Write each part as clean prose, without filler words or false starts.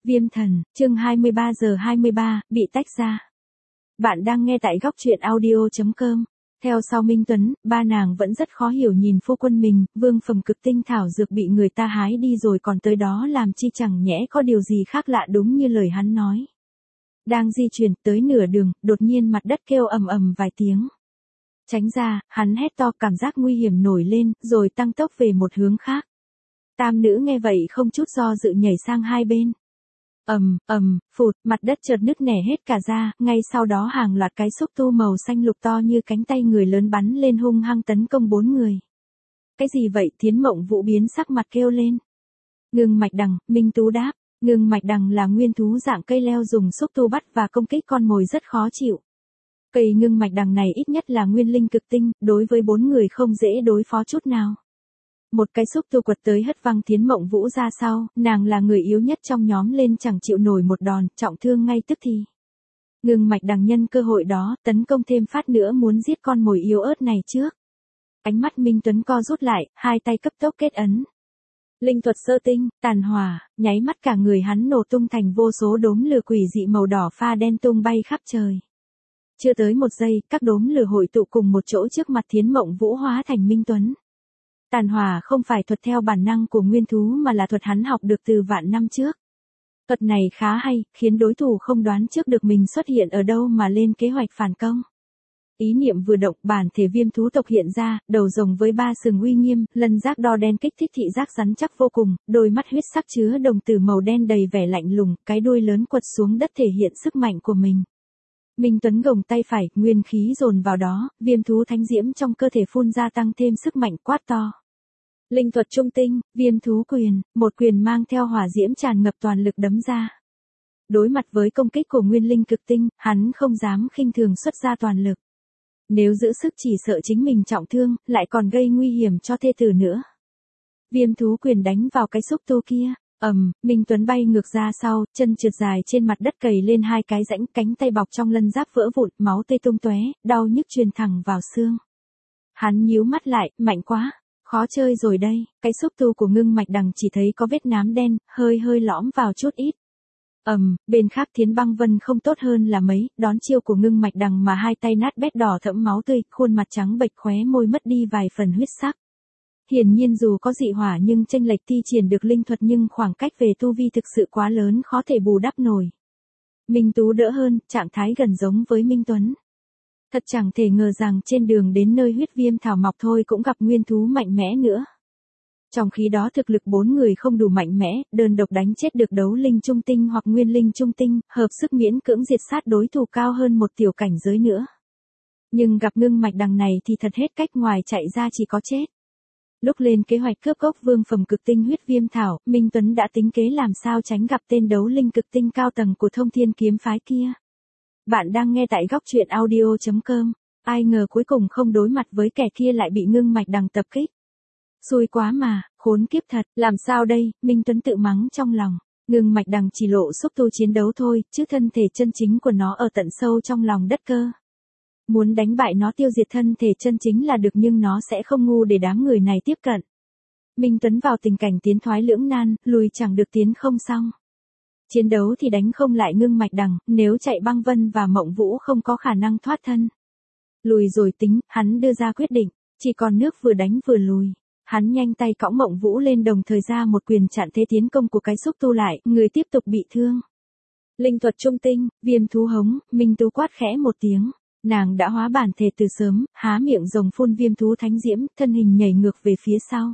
Viêm thần, chương 23 giờ 23, bị tách ra. Bạn đang nghe tại góc truyện audio.com. Theo sau Minh Tuấn, ba nàng vẫn rất khó hiểu nhìn phu quân mình, vương phẩm cực tinh thảo dược bị người ta hái đi rồi còn tới đó làm chi, chẳng nhẽ có điều gì khác lạ đúng như lời hắn nói. Đang di chuyển tới nửa đường, đột nhiên mặt đất kêu ầm ầm vài tiếng. Tránh ra, hắn hét to, cảm giác nguy hiểm nổi lên, rồi tăng tốc về một hướng khác. Tam nữ nghe vậy không chút do dự nhảy sang hai bên. Phụt, mặt đất chợt nứt nẻ hết cả ra, ngay sau đó hàng loạt cái xúc tu màu xanh lục to như cánh tay người lớn bắn lên hung hăng tấn công bốn người. Cái gì vậy? Thiến Mộng Vũ biến sắc mặt kêu lên. Ngưng Mạch Đằng, Minh Tú đáp. Ngưng Mạch Đằng là nguyên thú dạng cây leo dùng xúc tu bắt và công kích con mồi rất khó chịu. Cây ngưng mạch đằng này ít nhất là nguyên linh cực tinh, đối với bốn người không dễ đối phó chút nào. Một cái xúc tu quật tới hất văng Thiến Mộng Vũ ra sau, nàng là người yếu nhất trong nhóm lên chẳng chịu nổi một đòn, trọng thương ngay tức thì. Ngưng mạch đằng nhân cơ hội đó, tấn công thêm phát nữa muốn giết con mồi yếu ớt này trước. Ánh mắt Minh Tuấn co rút lại, hai tay cấp tốc kết ấn. Linh thuật sơ tinh, tàn hỏa, nháy mắt cả người hắn nổ tung thành vô số đốm lửa quỷ dị màu đỏ pha đen tung bay khắp trời. Chưa tới một giây, các đốm lửa hội tụ cùng một chỗ trước mặt Thiến Mộng Vũ hóa thành Minh Tuấn. Tàn hỏa không phải thuật theo bản năng của nguyên thú mà là thuật hắn học được từ vạn năm trước. Thuật này khá hay, khiến đối thủ không đoán trước được mình xuất hiện ở đâu mà lên kế hoạch phản công. Ý niệm vừa động, bản thể viêm thú tộc hiện ra, đầu rồng với ba sừng uy nghiêm, lân giác đo đen kích thích thị giác rắn chắc vô cùng, đôi mắt huyết sắc chứa đồng tử màu đen đầy vẻ lạnh lùng, cái đuôi lớn quật xuống đất thể hiện sức mạnh của mình. Minh Tuấn gồng tay phải, nguyên khí dồn vào đó, viêm thú thánh diễm trong cơ thể phun ra tăng thêm sức mạnh quát to. Linh thuật trung tinh, viêm thú quyền, một quyền mang theo hỏa diễm tràn ngập toàn lực đấm ra. Đối mặt với công kích của nguyên linh cực tinh, hắn không dám khinh thường xuất ra toàn lực. Nếu giữ sức chỉ sợ chính mình trọng thương, lại còn gây nguy hiểm cho thê tử nữa. Viêm thú quyền đánh vào cái xúc tu kia. Minh Tuấn bay ngược ra sau, chân trượt dài trên mặt đất cầy lên hai cái rãnh, cánh tay bọc trong lân giáp vỡ vụn, máu tươi tung tóe, đau nhức truyền thẳng vào xương. Hắn nhíu mắt lại, mạnh quá, khó chơi rồi đây, cái xúc tu của ngưng mạch đằng chỉ thấy có vết nám đen, hơi lõm vào chút ít. Bên khác Thiến Băng Vân không tốt hơn là mấy, đón chiêu của ngưng mạch đằng mà hai tay nát bét đỏ thẫm máu tươi, khuôn mặt trắng bệch khóe môi mất đi vài phần huyết sắc. Hiển nhiên dù có dị hỏa nhưng chênh lệch thi triển được linh thuật nhưng khoảng cách về tu vi thực sự quá lớn khó thể bù đắp nổi. Minh Tú đỡ hơn, trạng thái gần giống với Minh Tuấn. Thật chẳng thể ngờ rằng trên đường đến nơi huyết viêm thảo mọc thôi cũng gặp nguyên thú mạnh mẽ nữa. Trong khi đó thực lực bốn người không đủ mạnh mẽ, đơn độc đánh chết được đấu linh trung tinh hoặc nguyên linh trung tinh, hợp sức miễn cưỡng diệt sát đối thủ cao hơn một tiểu cảnh giới nữa. Nhưng gặp ngưng mạch đằng này thì thật hết cách, ngoài chạy ra chỉ có chết. Lúc lên kế hoạch cướp gốc vương phẩm cực tinh huyết viêm thảo, Minh Tuấn đã tính kế làm sao tránh gặp tên đấu linh cực tinh cao tầng của Thông Thiên kiếm phái kia. Bạn đang nghe tại góc truyện audio.com. Ai ngờ cuối cùng không đối mặt với kẻ kia lại bị ngưng mạch đằng tập kích. Xui quá mà, khốn kiếp thật, làm sao đây, Minh Tuấn tự mắng trong lòng. Ngưng mạch đằng chỉ lộ xúc tu chiến đấu thôi, chứ thân thể chân chính của nó ở tận sâu trong lòng đất cơ. Muốn đánh bại nó tiêu diệt thân thể chân chính là được nhưng nó sẽ không ngu để đám người này tiếp cận. Minh Tuấn vào tình cảnh tiến thoái lưỡng nan, lùi chẳng được tiến không xong. Chiến đấu thì đánh không lại ngưng mạch đằng, nếu chạy Băng Vân và Mộng Vũ không có khả năng thoát thân. Lùi rồi tính, hắn đưa ra quyết định, chỉ còn nước vừa đánh vừa lùi. Hắn nhanh tay cõng Mộng Vũ lên đồng thời ra một quyền chặn thế tiến công của cái xúc tu lại, người tiếp tục bị thương. Linh thuật trung tinh, viêm thú hống, Minh Tú quát khẽ một tiếng. Nàng đã hóa bản thể từ sớm, há miệng rồng phun viêm thú thánh diễm, thân hình nhảy ngược về phía sau.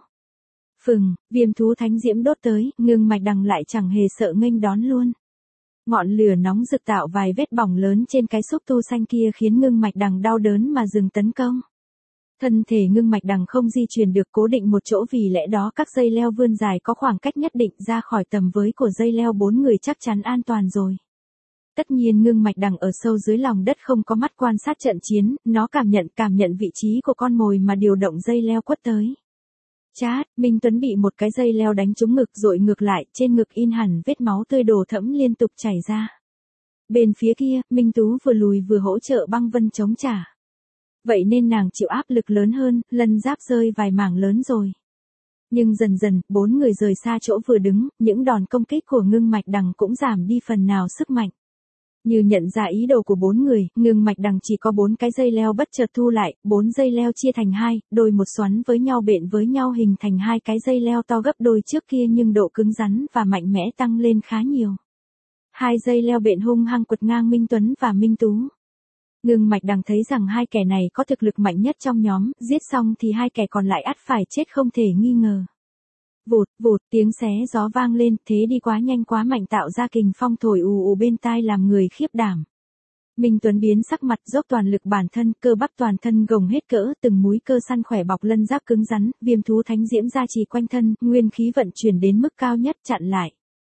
Viêm thú thánh diễm đốt tới, ngưng mạch đằng lại chẳng hề sợ nghênh đón luôn. Ngọn lửa nóng rực tạo vài vết bỏng lớn trên cái xúc tu xanh kia khiến ngưng mạch đằng đau đớn mà dừng tấn công. Thân thể ngưng mạch đằng không di chuyển được cố định một chỗ, vì lẽ đó các dây leo vươn dài có khoảng cách nhất định ra khỏi tầm với của dây leo, bốn người chắc chắn an toàn rồi. Tất nhiên ngưng mạch đằng ở sâu dưới lòng đất không có mắt quan sát trận chiến, nó cảm nhận vị trí của con mồi mà điều động dây leo quất tới. Chát, Minh Tuấn bị một cái dây leo đánh trúng ngực rồi ngược lại, trên ngực in hẳn vết máu tươi đổ thẫm liên tục chảy ra. Bên phía kia, Minh Tú vừa lùi vừa hỗ trợ Băng Vân chống trả. Vậy nên nàng chịu áp lực lớn hơn, lân giáp rơi vài mảng lớn rồi. Nhưng dần dần, bốn người rời xa chỗ vừa đứng, những đòn công kích của Ngưng Mạch Đằng cũng giảm đi phần nào sức mạnh. Như nhận ra ý đồ của bốn người, Ngưng Mạch Đằng chỉ có 4 cái dây leo bất chợt thu lại, 4 dây leo chia thành hai, đôi một xoắn với nhau bện với nhau hình thành hai cái dây leo to gấp đôi trước kia nhưng độ cứng rắn và mạnh mẽ tăng lên khá nhiều. Hai dây leo bện hung hăng quật ngang Minh Tuấn và Minh Tú. Ngưng Mạch Đằng thấy rằng hai kẻ này có thực lực mạnh nhất trong nhóm, giết xong thì hai kẻ còn lại ắt phải chết không thể nghi ngờ. Vụt, vụt, tiếng xé gió vang lên, thế đi quá nhanh quá mạnh tạo ra kình phong thổi ù ù bên tai làm người khiếp đảm. Minh Tuấn biến sắc mặt dốc toàn lực bản thân, cơ bắp toàn thân gồng hết cỡ, từng múi cơ săn khỏe bọc lân giáp cứng rắn, viêm thú thánh diễm gia trì quanh thân, nguyên khí vận chuyển đến mức cao nhất chặn lại.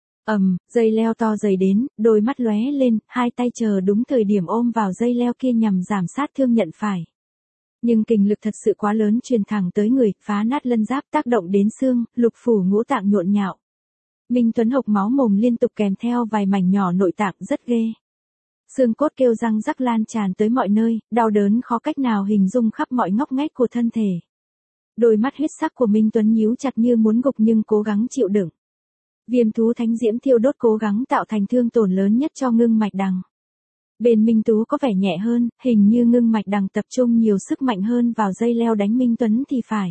Dây leo to dày đến, đôi mắt lóe lên, hai tay chờ đúng thời điểm ôm vào dây leo kia nhằm giảm sát thương nhận phải. Nhưng kình lực thật sự quá lớn truyền thẳng tới người, phá nát lân giáp tác động đến xương, lục phủ ngũ tạng nhộn nhạo. Minh Tuấn hộc máu mồm liên tục kèm theo vài mảnh nhỏ nội tạng rất ghê. Xương cốt kêu răng rắc lan tràn tới mọi nơi, đau đớn khó cách nào hình dung khắp mọi ngóc ngách của thân thể. Đôi mắt huyết sắc của Minh Tuấn nhíu chặt như muốn gục nhưng cố gắng chịu đựng. Viêm thú thánh diễm thiêu đốt cố gắng tạo thành thương tổn lớn nhất cho Ngưng Mạch Đằng. Bên Minh Tú có vẻ nhẹ hơn, hình như Ngưng Mạch Đằng tập trung nhiều sức mạnh hơn vào dây leo đánh Minh Tuấn thì phải.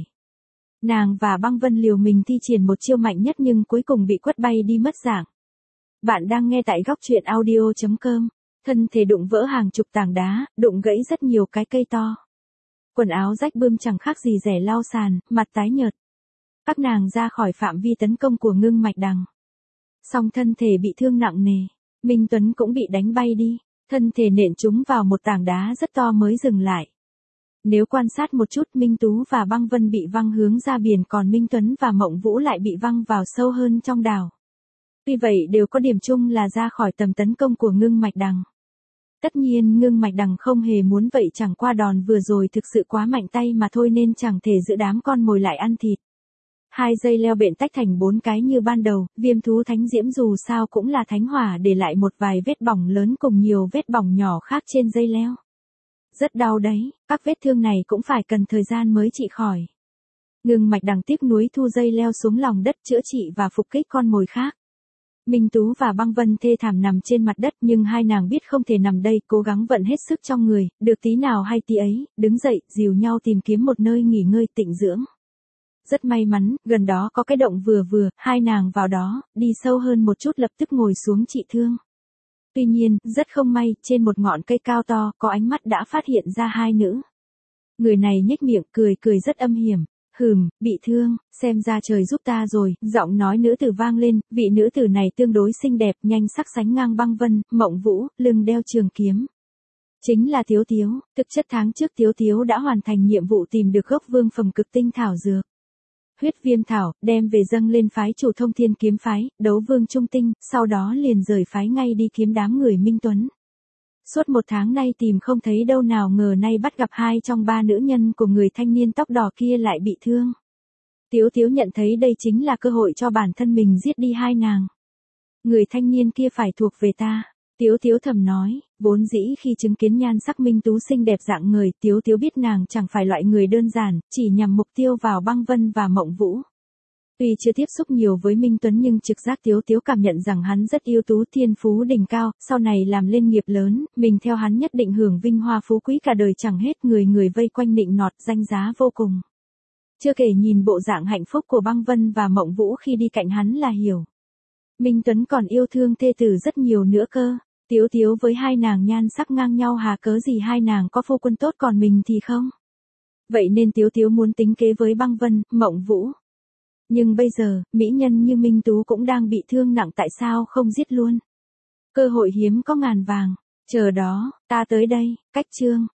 Nàng và Băng Vân liều mình thi triển một chiêu mạnh nhất nhưng cuối cùng bị quất bay đi mất dạng. Bạn đang nghe tại góc truyện audio.com. Thân thể đụng vỡ hàng chục tảng đá, đụng gãy rất nhiều cái cây to. Quần áo rách bươm chẳng khác gì rẻ lau sàn, mặt tái nhợt. Các nàng ra khỏi phạm vi tấn công của Ngưng Mạch Đằng. Song thân thể bị thương nặng nề, Minh Tuấn cũng bị đánh bay đi, thân thể nện trúng vào một tảng đá rất to mới dừng lại. Nếu quan sát một chút, Minh Tú và Băng Vân bị văng hướng ra biển còn Minh Tuấn và Mộng Vũ lại bị văng vào sâu hơn trong đảo. Tuy vậy đều có điểm chung là ra khỏi tầm tấn công của Ngưng Mạch Đằng. Tất nhiên Ngưng Mạch Đằng không hề muốn vậy, chẳng qua đòn vừa rồi thực sự quá mạnh tay mà thôi nên chẳng thể giữ đám con mồi lại ăn thịt. Hai dây leo bện tách thành 4 cái như ban đầu, viêm thú thánh diễm dù sao cũng là thánh hỏa để lại một vài vết bỏng lớn cùng nhiều vết bỏng nhỏ khác trên dây leo. Rất đau đấy, các vết thương này cũng phải cần thời gian mới trị khỏi. Ngưng Mạch Đằng tiếp núi thu dây leo xuống lòng đất chữa trị và phục kích con mồi khác. Minh Tú và Băng Vân thê thảm nằm trên mặt đất nhưng hai nàng biết không thể nằm đây, cố gắng vận hết sức trong người, được tí nào hay tí ấy, đứng dậy, dìu nhau tìm kiếm một nơi nghỉ ngơi tịnh dưỡng. Rất may mắn, gần đó có cái động vừa vừa, hai nàng vào đó, đi sâu hơn một chút lập tức ngồi xuống trị thương. Tuy nhiên, rất không may, trên một ngọn cây cao to, có ánh mắt đã phát hiện ra hai nữ. Người này nhếch miệng, cười rất âm hiểm. Bị thương, xem ra trời giúp ta rồi, giọng nói nữ tử vang lên, vị nữ tử này tương đối xinh đẹp, nhanh sắc sánh ngang Băng Vân, Mộng Vũ, lưng đeo trường kiếm. Chính là Tiếu Tiếu, thực chất tháng trước Tiếu Tiếu đã hoàn thành nhiệm vụ tìm được gốc vương phẩm cực tinh thảo dược. Huyết viêm thảo, đem về dâng lên phái chủ Thông Thiên kiếm phái, đấu vương trung tinh, sau đó liền rời phái ngay đi kiếm đám người Minh Tuấn. Suốt một tháng nay tìm không thấy đâu, nào ngờ nay bắt gặp hai trong ba nữ nhân của người thanh niên tóc đỏ kia lại bị thương. Tiếu Tiếu nhận thấy đây chính là cơ hội cho bản thân mình giết đi hai nàng. Người thanh niên kia phải thuộc về ta. Tiếu Tiếu thầm nói, vốn dĩ khi chứng kiến nhan sắc Minh Tú xinh đẹp dạng người, Tiếu Tiếu biết nàng chẳng phải loại người đơn giản, chỉ nhằm mục tiêu vào Băng Vân và Mộng Vũ. Tuy chưa tiếp xúc nhiều với Minh Tuấn nhưng trực giác Tiếu Tiếu cảm nhận rằng hắn rất ưu tú, thiên phú đỉnh cao, sau này làm lên nghiệp lớn, mình theo hắn nhất định hưởng vinh hoa phú quý cả đời chẳng hết, người vây quanh nịnh nọt, danh giá vô cùng. Chưa kể nhìn bộ dạng hạnh phúc của Băng Vân và Mộng Vũ khi đi cạnh hắn là hiểu. Minh Tuấn còn yêu thương thê tử rất nhiều nữa cơ. Tiếu Tiếu với hai nàng nhan sắc ngang nhau, hà cớ gì hai nàng có phu quân tốt còn mình thì không. Vậy nên Tiếu Tiếu muốn tính kế với Băng Vân, Mộng Vũ. Nhưng bây giờ, mỹ nhân như Minh Tú cũng đang bị thương nặng, tại sao không giết luôn? Cơ hội hiếm có ngàn vàng. Chờ đó, ta tới đây, cách chương.